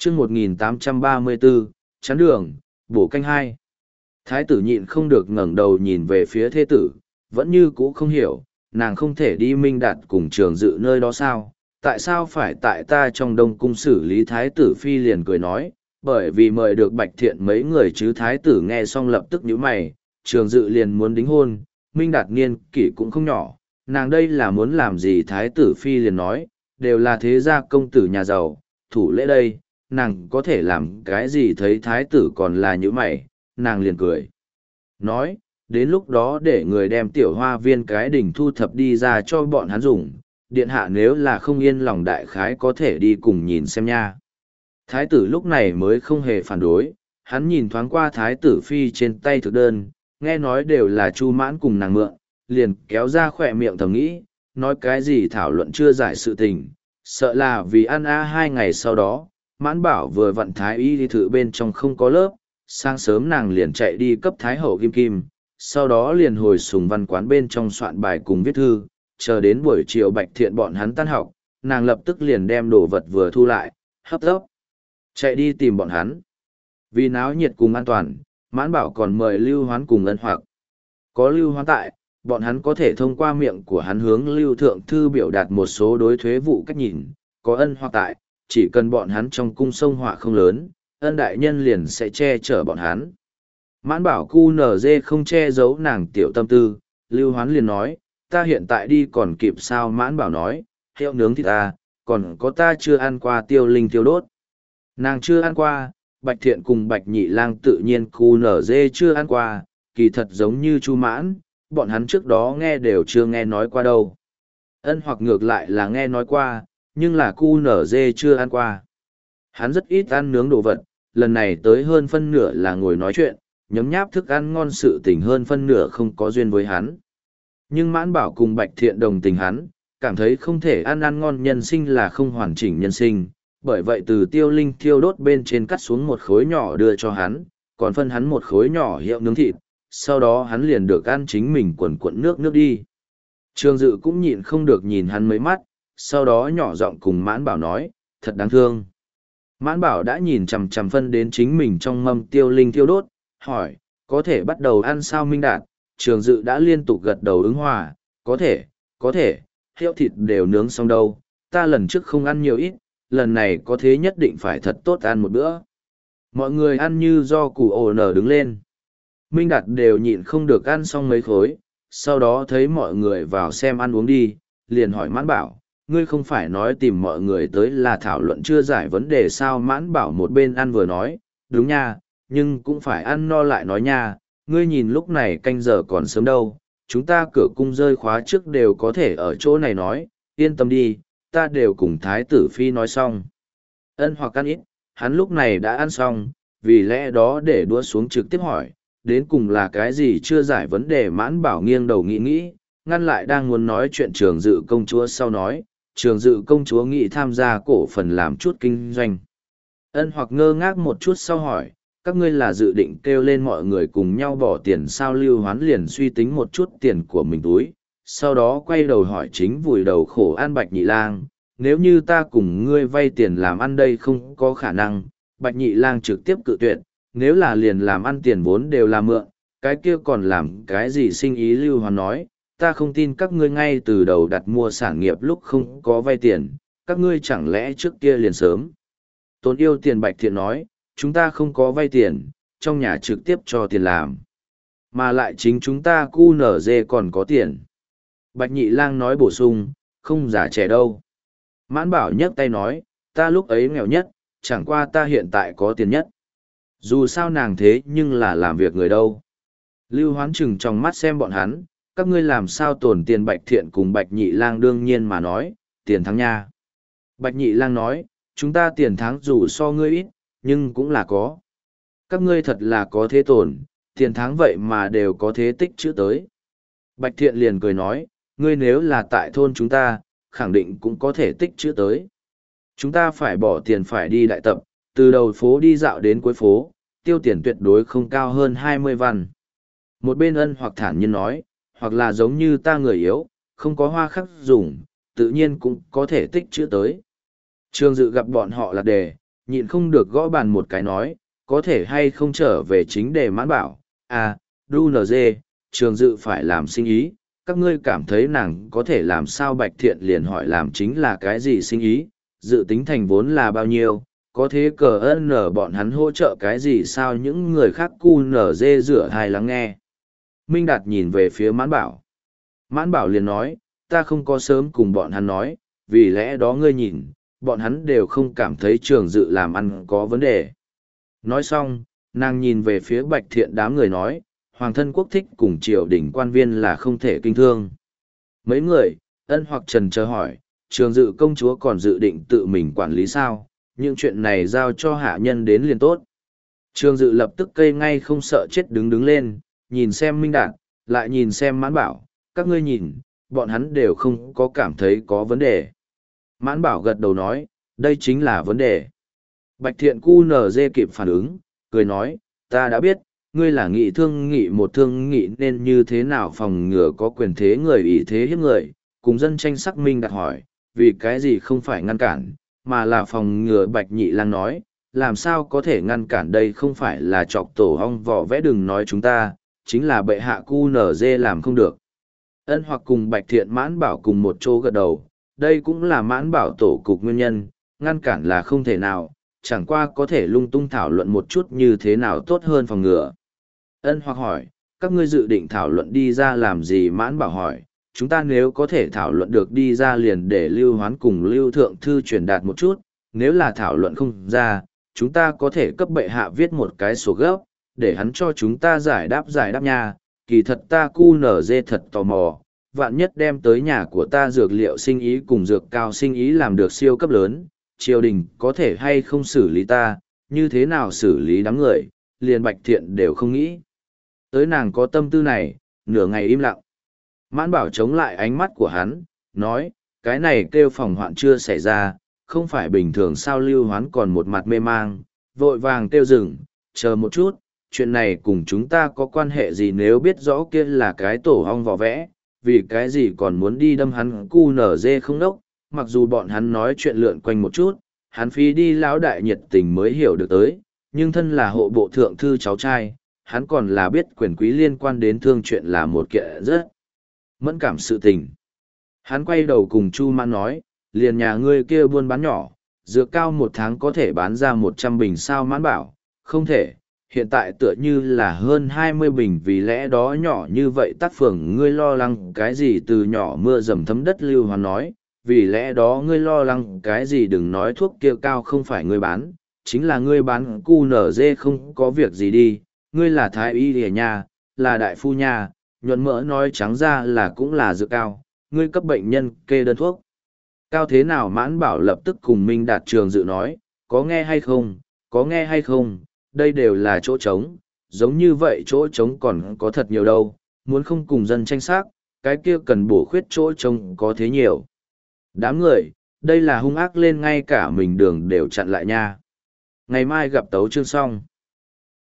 chương 1834, chắn đường, bổ canh hai. Thái tử nhịn không được ngẩng đầu nhìn về phía thế tử, vẫn như cũ không hiểu, nàng không thể đi Minh Đạt cùng Trường Dự nơi đó sao, tại sao phải tại ta trong Đông Cung xử lý. Thái tử phi liền cười nói, bởi vì mời được Bạch Thiện mấy người chứ. Thái tử nghe xong lập tức nhíu mày, Trường Dự liền muốn đính hôn, Minh Đạt niên kỷ cũng không nhỏ, nàng đây là muốn làm gì. Thái tử phi liền nói, đều là thế gia công tử nhà giàu, thủ lễ đây, nàng có thể làm cái gì. Thấy thái tử còn là nhíu mày, nàng liền cười nói, đến lúc đó để người đem tiểu hoa viên cái đỉnh thu thập đi ra cho bọn hắn dùng, điện hạ nếu là không yên lòng đại khái có thể đi cùng nhìn xem nha. Thái tử lúc này mới không hề phản đối, hắn nhìn thoáng qua thái tử phi trên tay thực đơn, nghe nói đều là Chu Mãn cùng nàng mượn, liền kéo ra khỏe miệng thầm nghĩ, nói cái gì thảo luận chưa giải sự tình, sợ là vì ăn 2 ngày sau đó. Mãn Bảo vừa vặn thái y đi thử bên trong không có lớp, sáng sớm nàng liền chạy đi cấp thái hậu kim kim, sau đó liền hồi Sùng Văn quán bên trong soạn bài cùng viết thư, chờ đến buổi chiều Bạch Thiện bọn hắn tan học, nàng lập tức liền đem đồ vật vừa thu lại, hấp tấp chạy đi tìm bọn hắn. Vì náo nhiệt cùng an toàn, Mãn Bảo còn mời Lưu Hoán cùng Ân Hoặc. Có Lưu Hoán tại, bọn hắn có thể thông qua miệng của hắn hướng Lưu Thượng Thư biểu đạt một số đối thuế vụ cách nhìn, có Ân Hoặc tại, chỉ cần bọn hắn trong cung sông họa không lớn, Ân đại nhân liền sẽ che chở bọn hắn. Mãn Bảo QNZ không che giấu nàng tiểu tâm tư, Lưu Hoán liền nói, ta hiện tại đi còn kịp sao. Mãn Bảo nói, heo nướng thịt ta, còn có ta chưa ăn qua tiêu linh tiêu đốt. Nàng chưa ăn qua, Bạch Thiện cùng Bạch Nhị Lang tự nhiên QNZ chưa ăn qua, kỳ thật giống như Chu Mãn, bọn hắn trước đó nghe đều chưa nghe nói qua đâu. Ân Hoặc ngược lại là nghe nói qua, nhưng là QNZ chưa ăn qua. Hắn rất ít ăn nướng đồ vật, lần này tới hơn phân nửa là ngồi nói chuyện, nhấm nháp thức ăn ngon sự tình hơn phân nửa không có duyên với hắn. Nhưng Mãn Bảo cùng Bạch Thiện đồng tình hắn, cảm thấy không thể ăn ngon nhân sinh là không hoàn chỉnh nhân sinh, bởi vậy từ tiêu linh thiêu đốt bên trên cắt xuống một khối nhỏ đưa cho hắn, còn phân hắn một khối nhỏ hiệu nướng thịt, sau đó hắn liền được ăn chính mình quần quận nước đi. Trường Dự cũng nhịn không được nhìn hắn mấy mắt, sau đó nhỏ giọng cùng Mãn Bảo nói, thật đáng thương. Mãn Bảo đã nhìn chằm chằm phân đến chính mình trong mâm tiêu linh thiêu đốt, hỏi, có thể bắt đầu ăn sao Minh Đạt. Trường Dự đã liên tục gật đầu ứng hòa, có thể, hiệu thịt đều nướng xong đâu, ta lần trước không ăn nhiều ít, lần này có thế nhất định phải thật tốt ăn một bữa. Mọi người ăn như do củ ồ nở đứng lên. Minh Đạt đều nhịn không được ăn xong mấy khối, sau đó thấy mọi người vào xem ăn uống đi, liền hỏi Mãn Bảo, ngươi không phải nói tìm mọi người tới là thảo luận chưa giải vấn đề sao. Mãn Bảo một bên ăn vừa nói, đúng nha, nhưng cũng phải ăn no lại nói nha, ngươi nhìn lúc này canh giờ còn sớm đâu, chúng ta cửa cung rơi khóa trước đều có thể ở chỗ này nói, yên tâm đi, ta đều cùng thái tử phi nói xong. Ân Hoặc ăn ít, hắn lúc này đã ăn xong, vì lẽ đó để đũa xuống trực tiếp hỏi, đến cùng là cái gì chưa giải vấn đề. Mãn Bảo nghiêng đầu nghĩ, ngăn lại đang muốn nói chuyện Trường Dự công chúa, sau nói, Trường Dự công chúa nghĩ tham gia cổ phần làm chút kinh doanh. Ân Hoặc ngơ ngác một chút sau hỏi, các ngươi là dự định kêu lên mọi người cùng nhau bỏ tiền sao. Lưu Hoán liền suy tính một chút tiền của mình túi, sau đó quay đầu hỏi chính vùi đầu khổ ăn Bạch Nhị Lang, nếu như ta cùng ngươi vay tiền làm ăn đây không có khả năng. Bạch Nhị Lang trực tiếp cự tuyệt, nếu là liền làm ăn tiền vốn đều là mượn, cái kia còn làm cái gì sinh ý. Lưu Hoán nói, ta không tin các ngươi ngay từ đầu đặt mua sản nghiệp lúc không có vay tiền, các ngươi chẳng lẽ trước kia liền sớm tốn yêu tiền. Bạch Thiện nói, chúng ta không có vay tiền, trong nhà trực tiếp cho tiền làm, mà lại chính chúng ta QNZ còn có tiền. Bạch Nhị Lang nói bổ sung, không già trẻ đâu. Mãn Bảo nhấc tay nói, ta lúc ấy nghèo nhất, chẳng qua ta hiện tại có tiền nhất. Dù sao nàng thế nhưng là làm việc người đâu. Lưu Hoán chừng trong mắt xem bọn hắn, các ngươi làm sao tổn tiền. Bạch Thiện cùng Bạch Nhị Lang đương nhiên mà nói, tiền thắng nha. Bạch Nhị Lang nói, chúng ta tiền thắng dù so ngươi ít, nhưng cũng là có. Các ngươi thật là có thế tổn, tiền thắng vậy mà đều có thế tích chữ tới. Bạch Thiện liền cười nói, ngươi nếu là tại thôn chúng ta, khẳng định cũng có thể tích chữ tới. Chúng ta phải bỏ tiền phải đi đại tập, từ đầu phố đi dạo đến cuối phố, tiêu tiền tuyệt đối không cao hơn 20 văn. Một bên Ân Hoặc thản nhiên nói, hoặc là giống như ta người yếu, không có hoa khắc dùng, tự nhiên cũng có thể tích chữ tới. Trường Dự gặp bọn họ lạc đề, nhịn không được gõ bàn một cái nói, có thể hay không trở về chính đề Mãn Bảo, à, DUNG, Trường Dự phải làm sinh ý, các ngươi cảm thấy nàng có thể làm sao? Bạch Thiện liền hỏi làm chính là cái gì sinh ý, dự tính thành vốn là bao nhiêu, có thế cờ ơn nở bọn hắn hỗ trợ cái gì sao? Những người khác cu nở dê rửa thai lắng nghe. Minh Đạt nhìn về phía Mãn Bảo. Mãn Bảo liền nói, ta không có sớm cùng bọn hắn nói, vì lẽ đó ngươi nhìn, bọn hắn đều không cảm thấy Trường Dự làm ăn có vấn đề. Nói xong, nàng nhìn về phía Bạch Thiện đám người nói, Hoàng thân quốc thích cùng triều đình quan viên là không thể kinh thương. Mấy người, Ân hoặc Trần chờ hỏi, Trường Dự công chúa còn dự định tự mình quản lý sao? Những chuyện này giao cho hạ nhân đến liền tốt. Trường Dự lập tức cây ngay không sợ chết đứng lên, nhìn xem Minh Đạt, lại nhìn xem Mãn Bảo, các ngươi nhìn, bọn hắn đều không có cảm thấy có vấn đề. Mãn Bảo gật đầu nói, đây chính là vấn đề. Bạch Thiện cu nở dê kịp phản ứng, cười nói, ta đã biết, ngươi là nghị thương nghị một thương nghị nên như thế nào phòng ngừa có quyền thế người ý thế hiếp người, cùng dân tranh xác minh đặt hỏi, vì cái gì không phải ngăn cản, mà là phòng ngừa. Bạch Nhị Lang nói, làm sao có thể ngăn cản, đây không phải là chọc tổ hong vỏ vẽ, đừng nói chúng ta, chính là bệ hạ cu nở dê làm không được. Ân hoặc cùng Bạch Thiện Mãn Bảo cùng một chỗ gật đầu, đây cũng là Mãn Bảo tổ cục nguyên nhân, ngăn cản là không thể nào, chẳng qua có thể lung tung thảo luận một chút như thế nào tốt hơn phòng ngừa. Ân hoặc hỏi, các ngươi dự định thảo luận đi ra làm gì? Mãn Bảo hỏi, chúng ta nếu có thể thảo luận được đi ra liền để Lưu Hoán cùng Lưu Thượng Thư truyền đạt một chút, nếu là thảo luận không ra, chúng ta có thể cấp bệ hạ viết một cái sổ gấp, để hắn cho chúng ta giải đáp nha. Kỳ thật ta cu nở dê thật tò mò, vạn nhất đem tới nhà của ta dược liệu sinh ý cùng dược cao sinh ý làm được siêu cấp lớn, triều đình có thể hay không xử lý ta, như thế nào xử lý đám người, liền Bạch Thiện đều không nghĩ. Tới nàng có tâm tư này, nửa ngày im lặng. Mãn Bảo chống lại ánh mắt của hắn, nói, cái này kêu phòng hoạn chưa xảy ra, không phải bình thường sao? Lưu Hoán còn một mặt mê mang, vội vàng kêu dừng, chờ một chút, chuyện này cùng chúng ta có quan hệ gì? Nếu biết rõ kia là cái tổ hong vỏ vẽ, vì cái gì còn muốn đi đâm hắn cu nở dê không đốc? Mặc dù bọn hắn nói chuyện lượn quanh một chút, hắn phí đi lão đại nhiệt tình mới hiểu được tới, nhưng thân là hộ bộ thượng thư cháu trai, hắn còn là biết quyền quý liên quan đến thương chuyện là một kiện rất mẫn cảm sự tình. Hắn quay đầu cùng Chu Mãn nói, liền nhà ngươi kia buôn bán nhỏ, dược cao một tháng có thể bán ra 100 bình sao? Mãn Bảo, không thể, hiện tại tựa như là hơn 20 bình, vì lẽ đó nhỏ như vậy tác phường ngươi lo lắng cái gì? Từ nhỏ mưa dầm thấm đất. Lưu Hoán nói, vì lẽ đó ngươi lo lắng cái gì? Đừng nói thuốc kia cao không phải ngươi bán, chính là ngươi bán cu nở dê không có việc gì đi, ngươi là thái y lìa nha, là đại phu nha, nhuận mỡ nói trắng ra là cũng là dược cao, ngươi cấp bệnh nhân kê đơn thuốc cao thế nào? Mãn Bảo lập tức cùng Minh Đạt Trường Dự nói, có nghe hay không, có nghe hay không, đây đều là chỗ trống, giống như vậy chỗ trống còn có thật nhiều đâu, muốn không cùng dân tranh xác, cái kia cần bổ khuyết chỗ trống có thế nhiều. Đám người, đây là hung ác lên ngay cả mình đường đều chặn lại nha. Ngày mai gặp tấu chương xong.